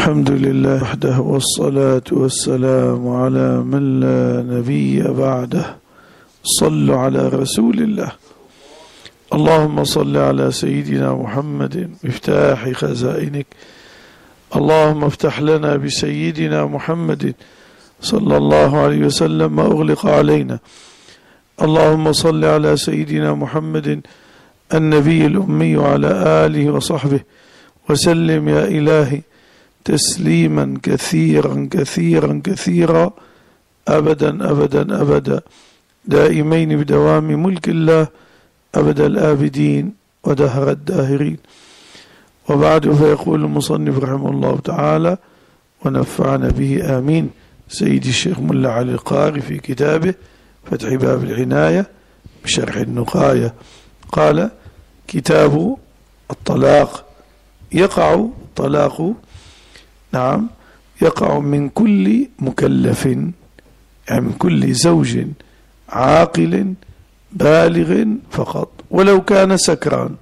الحمد لله وحده، والصلاة والسلام على من لا نبي بعده. صلوا على رسول الله. اللهم صل على سيدنا محمد مفتاح خزائنك. اللهم افتح لنا بسيدنا محمد صلى الله عليه وسلم ما أغلق علينا. اللهم صل على سيدنا محمد النبي الأمي وعلى آله وصحبه وسلم يا إلهي تسليما كثيرا كثيرا كثيرا أبدا أبدا أبدا دائمين بدوام ملك الله أبد الآبدين ودهر الداهرين. وبعد، فيقول المصنف رحمه الله تعالى ونفعنا به آمين سيدي الشيخ ملا علي القاري في كتابه فتح باب العناية بشرح النقاية قال: كتاب الطلاق. يقع طلاق يقع من كل مكلف، يعني من كل زوج عاقل بالغ فقط، ولو كان سكران،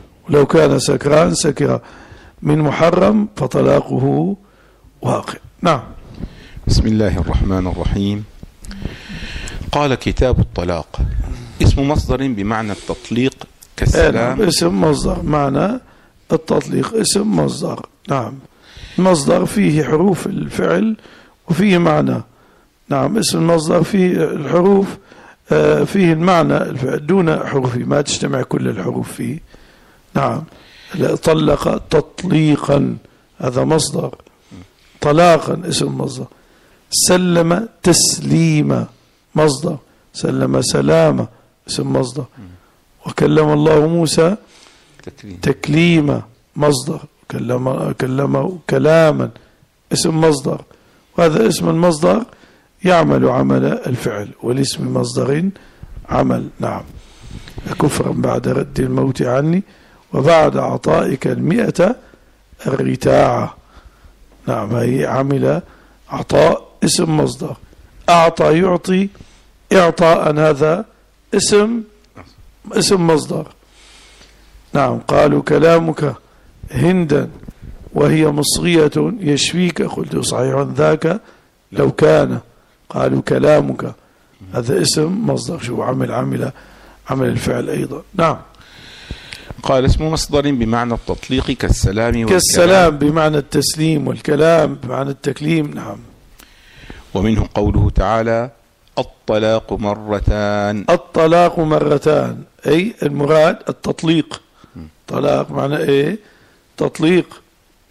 سكر من محرم فطلاقه واقع. نعم. بسم الله الرحمن الرحيم. قال: كتاب الطلاق اسم مصدر بمعنى التطليق كالسلام. اسم مصدر معنى التطليق، اسم مصدر. نعم، مصدر فيه حروف الفعل وفيه معنى. نعم، اسم المصدر فيه الحروف، فيه المعنى الفعل دون حروفه، ما تجتمع كل الحروف فيه. نعم. طلق تطليقا هذا مصدر، طلاقا اسم مصدر. سلم تسليما مصدر، سلم سلامة اسم مصدر. وكلم الله موسى تكليما مصدر، كلمه كلاما اسم مصدر. وهذا اسم المصدر يعمل عمل الفعل، والاسم مصدر عمل. نعم. كفرا بعد رد الموت عني وبعد عطائك 100 الرتاعة. نعم، هي عمل عطاء اسم مصدر. أعطى يعطي إعطاء، هذا اسم مصدر. نعم. قالوا كلامك هندا وهي مصغية يشفيك، قلت صحيح ذاك لو كان. قالوا كلامك، هذا اسم مصدر. شو عمل الفعل أيضا. نعم. قال: اسم مصدر بمعنى التطليق كالسلام كالسلام بمعنى التسليم، والكلام بمعنى التكليم. نعم. ومنه قوله تعالى: الطلاق مرتان. الطلاق مرتان، أي المراد التطليق. طلاق معنى إيه؟ تطليق.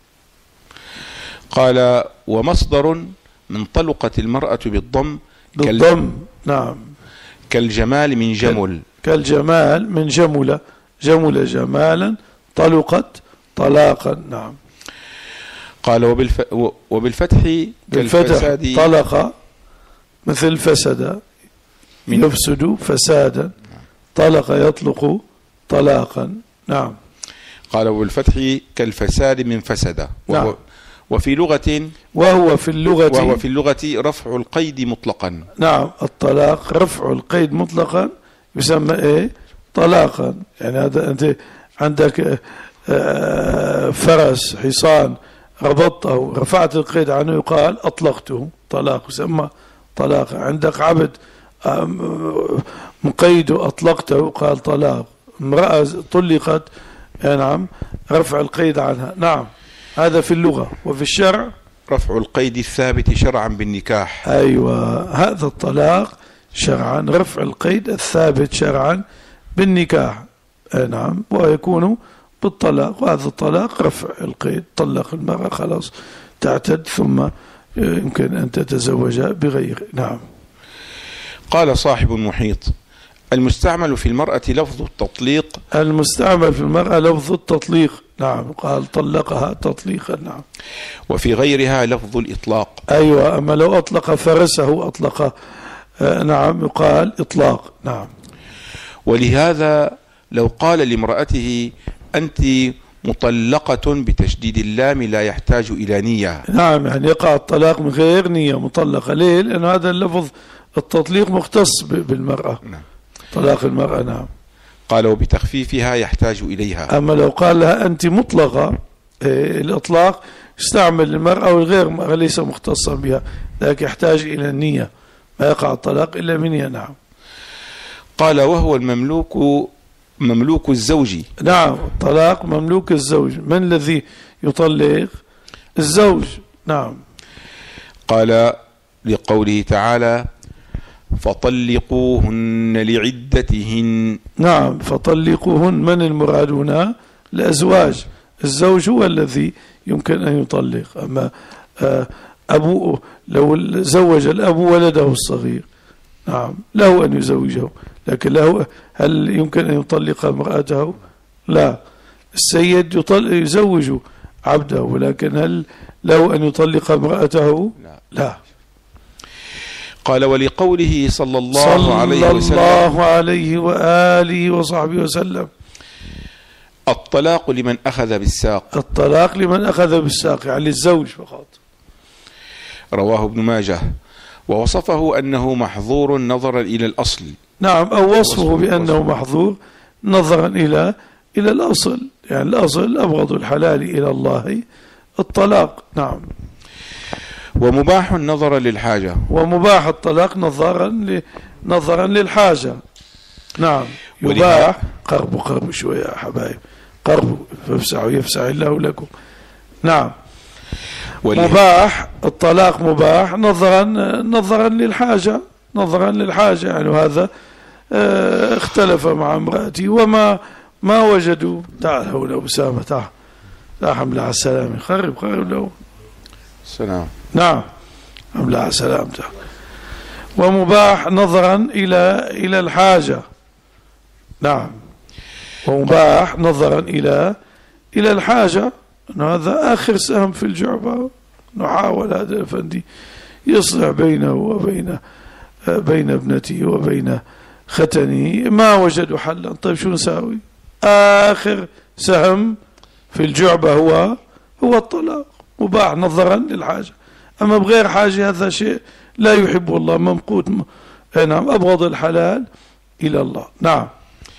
قال: ومصدر من طلقت المرأة بالضم. نعم. كالجمال من جمل. كالجمال من جمل جمالا، طلقت طلاقا. نعم. قال: وبالفتح كالفساد. طلق مثل فسد يفسد فسادا، طلق يطلق طلاقا. نعم. قال: وبالفتح كالفساد من فسد. نعم. وهو في اللغة رفع القيد مطلقا. نعم. الطلاق رفع القيد مطلقا يسمى ايه؟ طلاقا. يعني هذا انت عندك فرس حصان ربطته رفعت القيد عنه يقال اطلقته، طلاق يسمى طلاقا. عندك عبد مقيده اطلقته قال طلاق. امرأة طلقت، نعم، رفع القيد عنها. نعم. هذا في اللغة. وفي الشرع رفع القيد الثابت شرعا بالنكاح. أيوة، هذا الطلاق شرعا، رفع القيد الثابت شرعا بالنكاح. نعم. ويكون بالطلاق، وهذا الطلاق رفع القيد، طلق المرأة خلاص تعتد، ثم يمكن أن تتزوج بغيره. نعم. قال صاحب المحيط: المستعمل في المرأة لفظ التطليق. المستعمل في المرأة لفظ التطليق. نعم. قال طلقها تطليقا. نعم. وفي غيرها لفظ الإطلاق. أيوة. أما لو أطلق فرسه أطلق، نعم، يقال إطلاق. نعم. ولهذا لو قال لامرأته أنت مطلقة بتشديد اللام لا يحتاج إلى نية. نعم، يعني يقع الطلاق من غير نية، مطلقة. ليه؟ لأن هذا اللفظ التطليق مختص بالمرأة. نعم. طلاق المرأة. نعم. قال: وبتخفيفها يحتاج إليها. أما لو قال لها أنت مطلقة، الإطلاق يستعمل المرأة والغير المرأة ليس مختصا بها، لكن يحتاج إلى النية، ما يقع الطلاق إلا بنية. نعم. قال وهو المملوك مملوك الزوج. نعم، الطلاق مملوك الزوج. من الذي يطلق؟ الزوج. نعم. قال لقوله تعالى فطلقوهن لعدتهن. نعم، فطلقوهن. من المراد هنا؟ الأزواج. الزوج هو الذي يمكن أن يطلق. أما أبوه لو زوج الأب ولده الصغير، نعم، له أن يزوجه، لكن له هل يمكن أن يطلق امرأته؟ لا. السيد يزوج عبده، ولكن هل له أن يطلق امرأته؟ لا. قال ولقوله صلى الله عليه وآله وصحبه وسلم الطلاق لمن أخذ بالساق. الطلاق لمن أخذ بالساق، يعني الزوج فقط. رواه ابن ماجه ووصفه أنه محظور نظرا إلى الأصل. نعم، أو وصفه بأنه محظور نظرا إلى الأصل، يعني الأصل أبغض الحلال إلى الله الطلاق. نعم. ومباح نظرا للحاجة. ومباح الطلاق نظرا للحاجة. نعم. يباح قربوا شوية يا حبايب، قربوا فافسعوا يفسع الله لكم. نعم. مباح الطلاق مباح نظرا للحاجة، يعني هذا اختلف مع امرأتي وما وجدوا. تعال هنا أسامة، تعال، لا حمل على السلامة، خرب له سلام. نعم، حمل على سلامته. ومباح نظرا إلى الحاجة. نعم. ومباح نظرا إلى الحاجة، أنه هذا آخر سهم في الجعبة. نحاول هذا الأفندي يصلح بينه وبين ابنته وبين ختنه، ما وجدوا حلا. طيب شو نساوي؟ آخر سهم في الجعبة هو الطلاق. مباح نظرا للحاجة. أما بغير حاجة هذا شيء لا يحبه الله، ممقوت. نعم، أبغض الحلال إلى الله. نعم.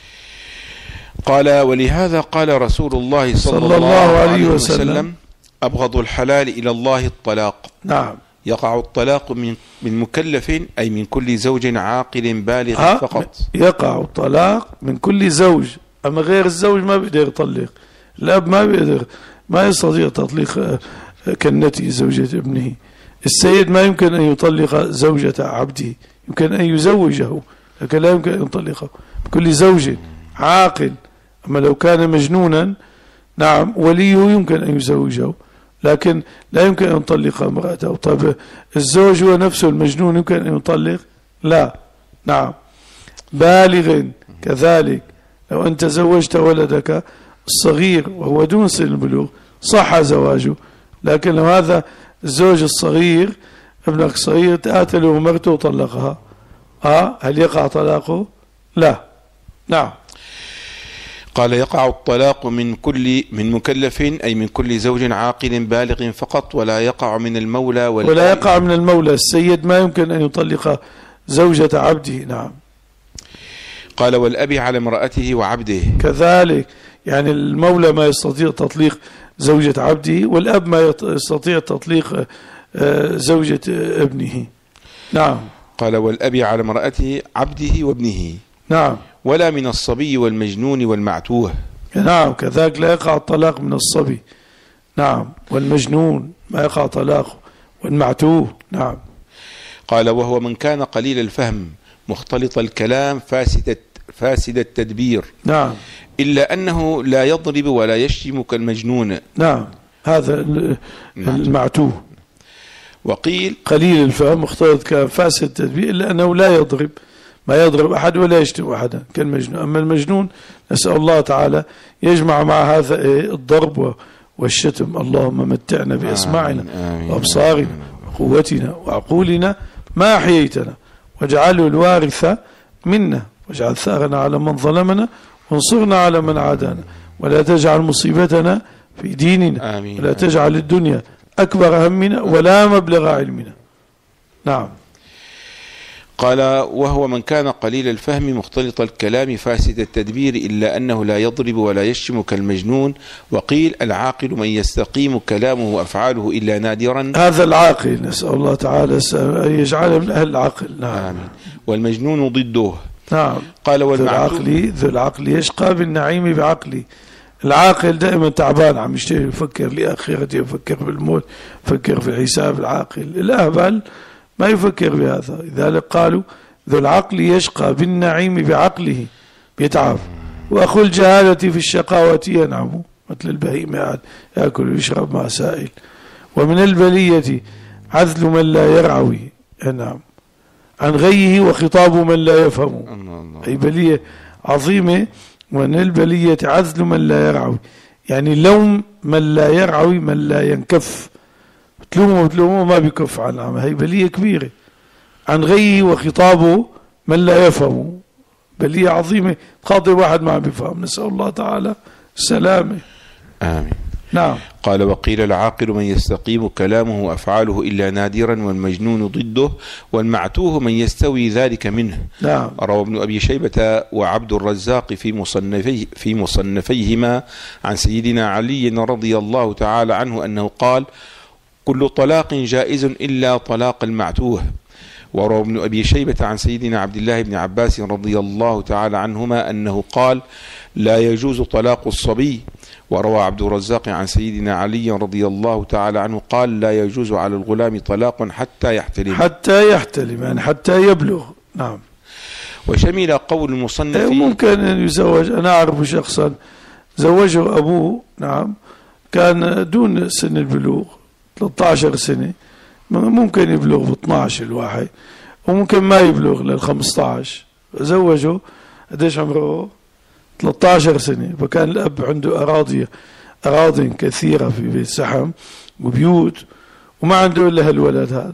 قال ولهذا قال رسول الله صلى الله عليه وسلم أبغض الحلال إلى الله الطلاق. نعم. يقع الطلاق من مكلف، أي من كل زوج عاقل بالغ فقط. يقع الطلاق من كل زوج، أما غير الزوج ما بيقدر يطلق. الأب ما يستطيع تطليق كنته زوجة ابنه. السيد ما يمكن أن يطلق زوجة عبده، يمكن أن يزوجه لكن لا يمكن أن يطلقه. كل زوج عاقل. أما لو كان مجنونا، نعم، وليه يمكن أن يزوجه لكن لا يمكن أن يطلق امرأته. طيب الزوج هو نفسه المجنون يمكن أن يطلق؟ لا. نعم. بالغ كذلك، لو أنت زوجت ولدك الصغير وهو دون سن البلوغ صح زواجه، لكن لو هذا الزوج الصغير ابنك الصغير تقاتله مرته وطلقها، هل يقع طلاقه؟ لا. نعم. قال يقع الطلاق من مكلف، أي من كل زوج عاقل بالغ فقط، ولا يقع من المولى ولا يقع من المولى. السيد ما يمكن أن يطلق زوجة عبده. نعم. قال والأبي على امرأته وعبده كذلك، يعني المولى ما يستطيع تطليق زوجة عبده، والأب ما يستطيع تطليق زوجة ابنه. نعم. قال والأبي على امرأته عبده وابنه. نعم. ولا من الصبي والمجنون والمعتوه. نعم، كذلك لا يقع الطلاق من الصبي. نعم. والمجنون ما يقع طلاقه، والمعتوه. نعم. قال وهو من كان قليل الفهم مختلط الكلام فاسد التدبير. نعم. إلا أنه لا يضرب ولا يشتم كالمجنون. نعم، هذا المعتوه. وقيل قليل الفهم مختلط كلام فاسد التدبير، إلا أنه لا يضرب، ما يضرب أحد ولا يشتم أحدا كالمجنون. أما المجنون نسأل الله تعالى يجمع مع هذا الضرب والشتم. اللهم متعنا بأسماعنا وأبصارنا وقوتنا وعقولنا ما أحييتنا، واجعله الوارث منا، واجعل ثارنا على من ظلمنا، وانصرنا على من عادانا، ولا تجعل مصيبتنا في ديننا، ولا تجعل الدنيا أكبر همنا ولا مبلغ علمنا. نعم. قال وهو من كان قليل الفهم مختلط الكلام فاسد التدبير إلا أنه لا يضرب ولا يشتم كالمجنون. وقيل العاقل من يستقيم كلامه وأفعاله إلا نادرا. هذا العاقل نسأل الله تعالى أن يجعله من أهل العقل. نعم. آمين. والمجنون ضده. نعم. قال ذو العقل يشقى بالنعيم بعقلي. العاقل دائما تعبان، عم يشتغل يفكر لآخرته، يفكر بالموت، يفكر في الحساب. العاقل الأهبل ما يفكر بهذا. لذلك قالوا ذو العقل يشقى بالنعيم بعقله، بيتعب. وأخو الجهالة في الشقاوة ينعم، مثل البهيمة يأكل ويشرب مع سائل. ومن البلية عذل من لا يرعوي، نعم، عن غيه وخطاب من لا يفهم. أي بلية عظيمة. ومن البلية عذل من لا يرعوي، يعني لوم من لا يرعوي، من لا ينكف، بتلومه ما بيكف عن العمل. هي بلية كبيرة. عن غيه وخطابه من لا يفهم، بلية عظيمة تخاطب واحد ما بيفهم. نسأل الله تعالى السلامة. آمين. نعم. قال وقيل العاقل من يستقيم كلامه وأفعاله إلا نادرا، والمجنون ضده، والمعتوه من يستوي ذلك منه. نعم. روى ابن أبي شيبة وعبد الرزاق في مصنفيهما عن سيدنا علي رضي الله تعالى عنه أنه قال كل طلاق جائز إلا طلاق المعتوه. وروى ابن أبي شيبة عن سيدنا عبد الله بن عباس رضي الله تعالى عنهما أنه قال لا يجوز طلاق الصبي. وروى عبد الرزاق عن سيدنا علي رضي الله تعالى عنه قال لا يجوز على الغلام طلاق حتى يحتلم. حتى يحتلم يعني حتى يبلغ. نعم. وشمل قول المصنف ممكن أن يزوج. أنا أعرف شخصا زوجه أبوه، نعم، كان دون سن البلوغ 13 سنة، ممكن يبلغ ب 12 الواحد، وممكن ما يبلغ لل 15. زوجه قديش عمره؟ 13 سنة. فكان الأب عنده أراضٍ كثيرة في بيت سحم وبيوت، وما عنده إلا هالولد هذا،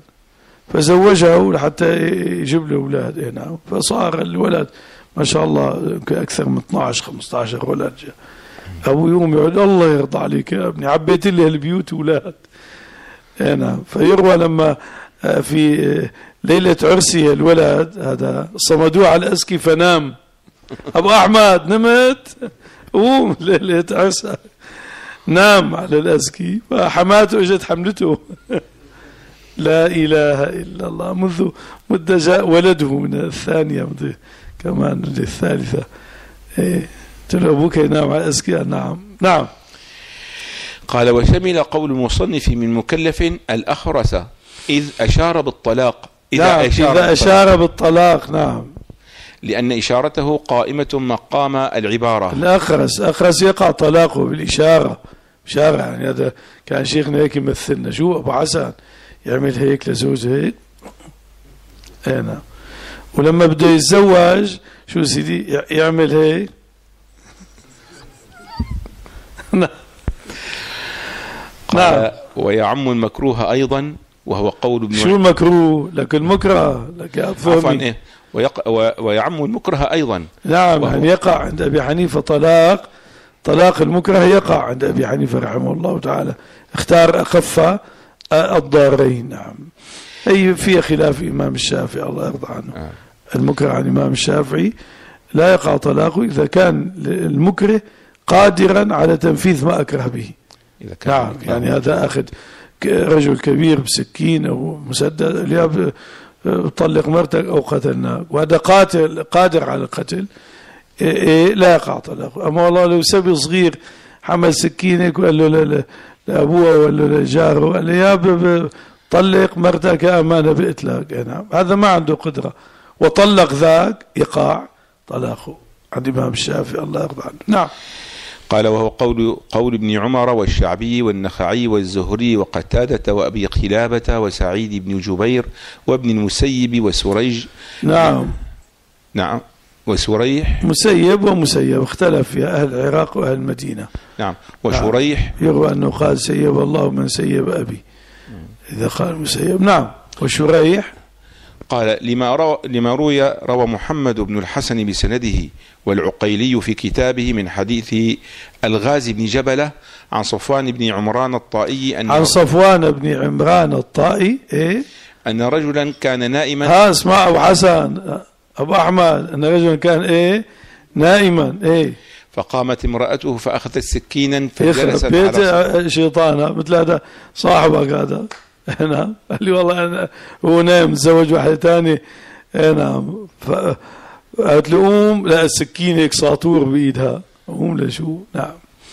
فزوجه لحتى يجيب له أولاد. نعم. فصار الولد ما شاء الله أكثر من 12-15 ولد. أبو يوم يقول الله يرضى عليك يا ابني، عبيت لي هالبيوت أولاد. نعم. فيروى لما في ليلة عرسي الولد هذا صمدوه على الأسكي فنام. أبو أحمد نمت؟ قوم، ليلة عرسك. نام على الأسكي، فحماته اجت حملته. لا إله إلا الله. منذ مدة جاء ولده من الثانية، كمان من الثالثة. قلت له أبوك ينام على الأسكي؟ نعم. نعم. قال وشمل قول المصنف من مكلف الأخرس إذ أشار بالطلاق. إذا أشار بالطلاق. نعم. لأن إشارته قائمة مقام العبارة. الأخرس يقع طلاقه بالإشارة. إشارة يعني هذا كان شيخنا هيك يمثلنا. شو أبو حسن يعمل هيك لزوجه هيك. نعم. ولما بده يتزوج شو سيدي يعمل هيك. نعم. ويعم المكروه أيضا، وهو قول ابن شو المكروه؟ لك المكره لك عفوا إيه؟ ويعم المكره أيضا. نعم. يعني يقع عند أبي حنيفة طلاق المكره يقع عند أبي حنيفة رحمه الله تعالى، اختار أخف الضارين. نعم. أي فيها خلاف إمام الشافعي الله يرضى عنه. المكره عن إمام الشافعي لا يقع طلاقه إذا كان المكره قادرا على تنفيذ ما أكره به. نعم. يعني هذا أخذ رجل كبير بسكين أو مسدد اللي طلق مرتك أو قتلناك، وهذا قادر على القتل، لا يقع طلاقه. أما والله لو سبي صغير حمل سكينة وقال له لأبوه ولا لجاره قال له يا طلق مرتك أمانة بإطلاق. نعم. هذا ما عنده قدرة وطلق ذاك يقع طلاقه عند الإمام الشافعي الله يرضى عنه. نعم. قال وهو قول ابن عمر والشعبي والنخعي والزهري وقتادة وأبي قلابة وسعيد بن جبير وابن المسيب وسريج. نعم. نعم. وسريح. مسيب ومسيب اختلف في أهل العراق وأهل المدينة. نعم. وشريح. نعم. يروى أنه قال سيب الله من سيب أبي إذا قال مسيب. نعم. وشريح قال لما روى محمد بن الحسن بسنده والعقيلي في كتابه من حديث الغازي بن جبلة عن صفوان بن عمران الطائي عن صفوان بن عمران الطائي أن رجلا كان نائما. ها اسمع أبو حسن أبو أحمد، أن رجلا كان إيه نائما إيه، فقامت امرأته فأخذت سكينا فجلست بيت شيطانة مثل هذا صاحبك هذا. نعم قال لي والله أنا هو نايم متزوج واحدة ثانية. نعم قالت له قوم، لا السكين هيك ساطور بإيدها، قوم لشو. نعم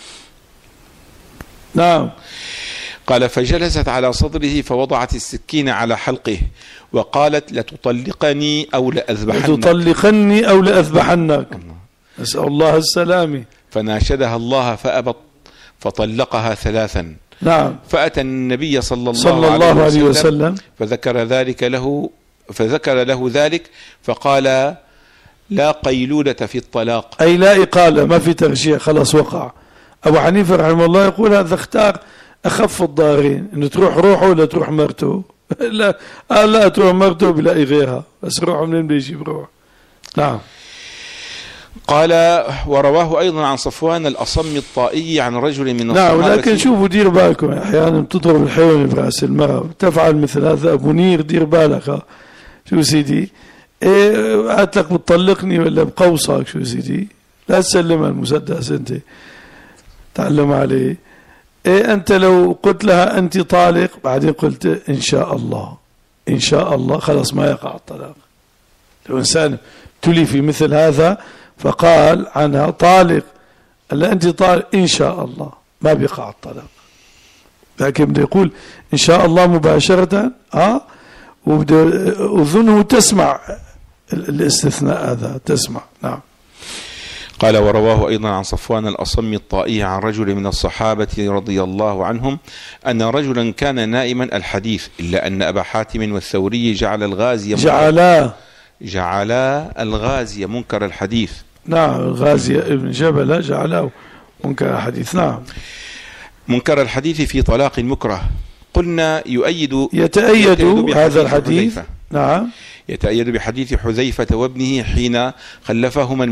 نعم. قال فجلست على صدره فوضعت السكين على حلقه وقالت لتطلقني أو لأذبحنك. لتطلقني أو لأذبحنك. أسأل الله السلامة. فناشدها الله فأبت فطلقها 3. نعم. فأتى النبي صلى الله عليه وسلم فذكر له ذلك فقال لا قيلولة في الطلاق، أي لا إقالة، ما في ترجيع، خلاص وقع. أبو حنيفة رحمه الله يقول هذا اختار أخف الضارين، إنه تروح روحه ولا تروح مرته. لا تروح مرته بلاقي غيرها، بس روحه منين بيجيب روح. نعم. قال ورواه أيضا عن صفوان الأصم الطائي عن رجل من الصحابة. نعم لكن شوفوا دير بالكم، أحيانا بتضرب الحيوان برأس المرأة، تفعل مثل هذا. أبو نير دير بالك. شو سيدي قالت لك بتطلقني ولا بقوصك؟ شو سيدي لا تسلمها المسدس، انت تعلم عليه. انت لو قلت لها انت طالق بعدين قلت ان شاء الله ان شاء الله، خلاص ما يقع الطلاق. لو انسان ابتلي في مثل هذا فقال عنها طالق، الا انت طالق ان شاء الله، ما بيقع الطلاق. لكن بده يقول ان شاء الله مباشرة وبده اذنه تسمع الاستثناء هذا، تسمع. نعم. قال ورواه أيضا عن صفوان الأصم الطائي عن رجل من الصحابة رضي الله عنهم أن رجلا كان نائما الحديث، إلا أن أبا حاتم والثوري جعل الغازي منكر الحديث. نعم الغازي ابن جبل جعله منكر الحديث. نعم. منكر الحديث في طلاق المكره. قلنا يتأيد هذا الحديث. نعم يتأيد بحديث حذيفة وابنه حين حلفهما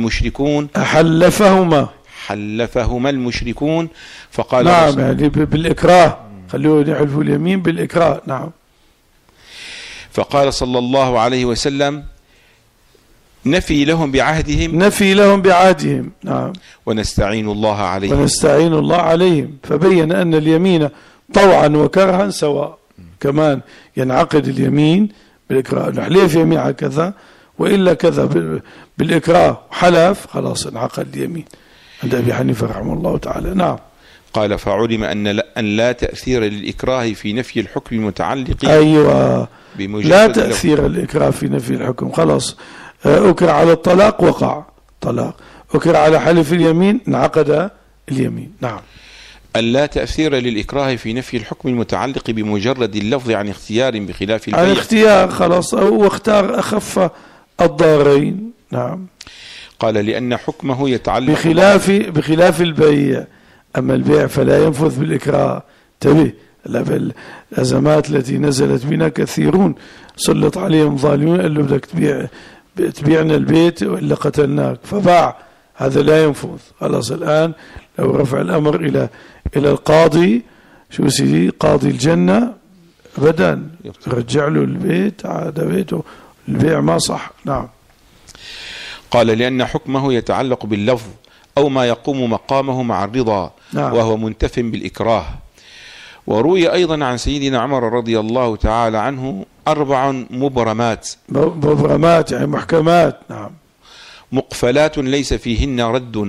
المشركون فقال نعم يعني بالإكراه، خلوه يحلفوا اليمين بالإكراه. نعم. فقال صلى الله عليه وسلم نفي لهم بعهدهم. نعم. ونستعين الله عليهم. فبين أن اليمين طوعا وكرها سواء، كمان ينعقد اليمين بالإكراه، نحلف يمين على كذا وإلا كذا بالإكراه وحلف، خلاص انعقد اليمين عند أبي حنيفة رحمه الله تعالى. نعم. قال فعلم أن لا تأثير للإكراه في نفي الحكم المتعلق. أيوة لا تأثير للإكراه في نفي الحكم، خلاص أكر على الطلاق وقع طلاق، أكر على حلف اليمين انعقد اليمين. نعم. ألا تأثير للإكراه في نفي الحكم المتعلق بمجرد اللفظ عن اختيار بخلاف البيع. عن اختيار، خلاص هو اختار أخف الضارين. نعم. قال لأن حكمه يتعلق بخلاف البيع. أما البيع فلا ينفذ بالإكراه. انتبه، الأزمات التي نزلت بنا كثيرون سلط عليهم ظالمون، قال له بدك تبيعنا البيت وإلا قتلناك، فباع. هذا لا ينفذ. خلاص الآن لو رفع الأمر إلى القاضي، شو سيدي قاضي الجنة، أبدا رجع له البيت، عاد بيته، البيع ما صح. نعم. قال لأن حكمه يتعلق باللفظ أو ما يقوم مقامه مع الرضا. نعم. وهو منتف بالإكراه. وروي أيضا عن سيدنا عمر رضي الله تعالى عنه 4 مبرمات يعني محكمات. نعم. مقفلات ليس فيهن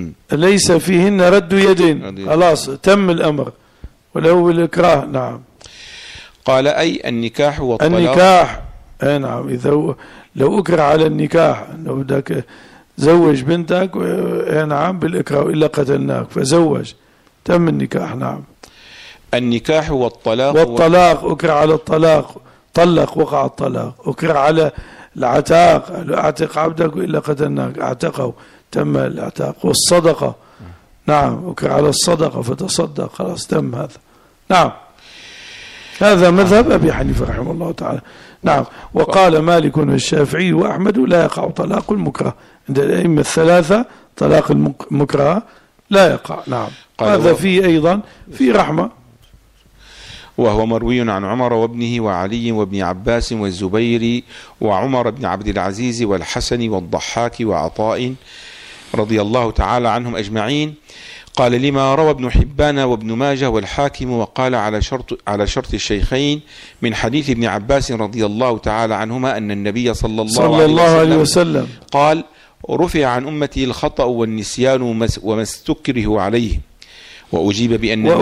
رد يد، خلاص تم الأمر ولو بالإكراه. نعم. قال أي النكاح والطلاق. النكاح نعم، إذا لو أكره على النكاح أنه بدك زوج بنتك نعم بالإكراه إلا قتلناك، فزوج، تم النكاح. نعم. النكاح والطلاق أكره على الطلاق، طلق وقع الطلاق. أكره على العتاق، اعتق عبدك إلا قتلناك، اعتقه، تم الاعتاق. والصدقة نعم، أكره على الصدقة فتصدق، خلاص تم هذا. نعم. هذا مذهب أبي حنيفة رحمه الله تعالى. نعم. وقال مالك والشافعي وأحمد لا يقع طلاق المكره. عند الأئمة الثلاثة طلاق المكره لا يقع. نعم. هذا فيه أيضا في رحمة. وهو مروي عن عمر وابنه وعلي وابن عباس والزبير وعمر بن عبد العزيز والحسن والضحاك وعطاء رضي الله تعالى عنهم أجمعين. قال لما روى ابن حبان وابن ماجه والحاكم وقال على شرط الشيخين من حديث ابن عباس رضي الله تعالى عنهما أن النبي صلى الله عليه وسلم قال رفع عن أمتي الخطأ والنسيان وما استكره عليه. وأجيب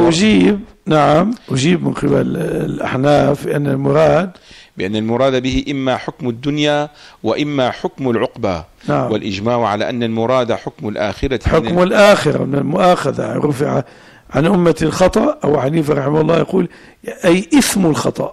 أجيب من قبل الأحناف بأن المراد به إما حكم الدنيا وإما حكم العقبة. والإجماع على أن المراد حكم الآخرة من المؤاخذة. رفع عن أمة الخطأ، أو حنيفة رحمه الله يقول أي إثم الخطأ،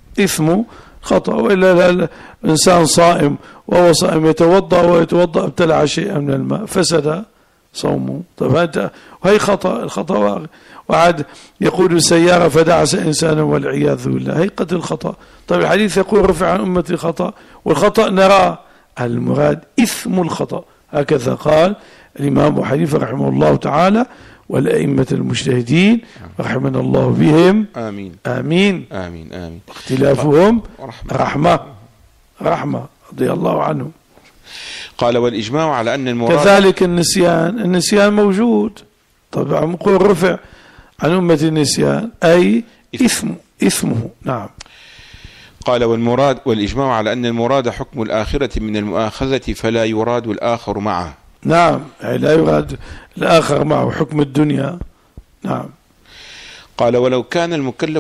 وإلا الإنسان صائم وهو صائم يتوضأ ابتلع شيئا من الماء فسد صومه. طب وهي الخطأ وعاد يقول السيارة فدعس إنسانا والعياذ بالله، هي قتل الخطأ. طيب الحديث يقول رفع عن أمة الخطأ، والخطأ نراه، المراد إثم الخطأ. هكذا قال الإمام أبو حنيفة رحمه الله تعالى والأئمة المجتهدين رحمنا الله بهم. آمين آمين آمين آمين. اختلافهم رحمة رضي الله عنهم. قال والإجماع على أن المراد كذلك النسيان موجود. طبعا نقول رفع عن أمة النسيان أي إثمه. نعم. قال والإجماع على أن المراد حكم الآخرة من المؤاخذة فلا يراد الآخر معه. نعم، لا يراد الآخر معه حكم الدنيا. نعم. قال ولو كان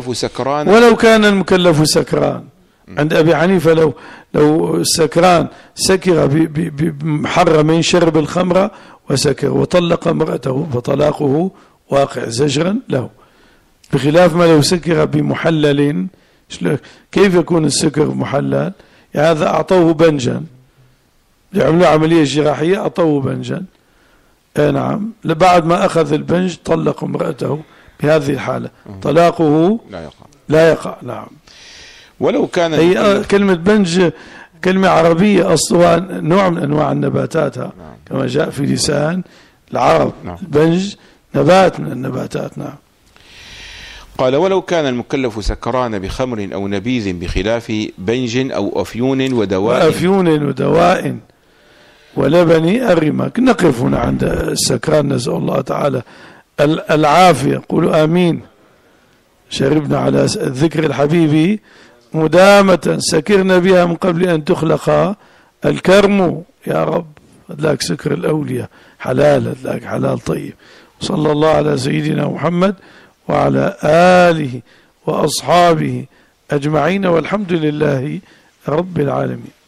المكلف سكران عند أبي حنيفة، لو السكران سكر بمحرم شرب الخمر وسكر وطلق امرأته فطلاقه واقع زجرا له، بخلاف ما لو سكر بمحلل. كيف يكون السكر محلل؟ هذا أعطوه بنجا، يعملوا عملية جراحية أعطوه بنجا. نعم، بعد ما أخذ البنج طلق امرأته، بهذه الحالة طلاقه لا يقع. نعم. ولو كان هي كلمة بنج كلمة عربية أصلها نوع من أنواع النباتات، كما جاء في لسان العرب. البنج نبات من النباتات. نعم. قال ولو كان المكلف سكران بخمر أو نبيذ بخلاف بنج أو أفيون ودواء ولبن الرماك. نقف هنا عند السكران، نسأل الله تعالى العافية. قولوا آمين. شربنا على ذكر الحبيب مدامة سكرنا بها من قبل أن تخلق الكرم. يا رب لك سكر الأولياء حلال، لك حلال طيب. صلى الله على سيدنا محمد وعلى آله وأصحابه أجمعين، والحمد لله رب العالمين.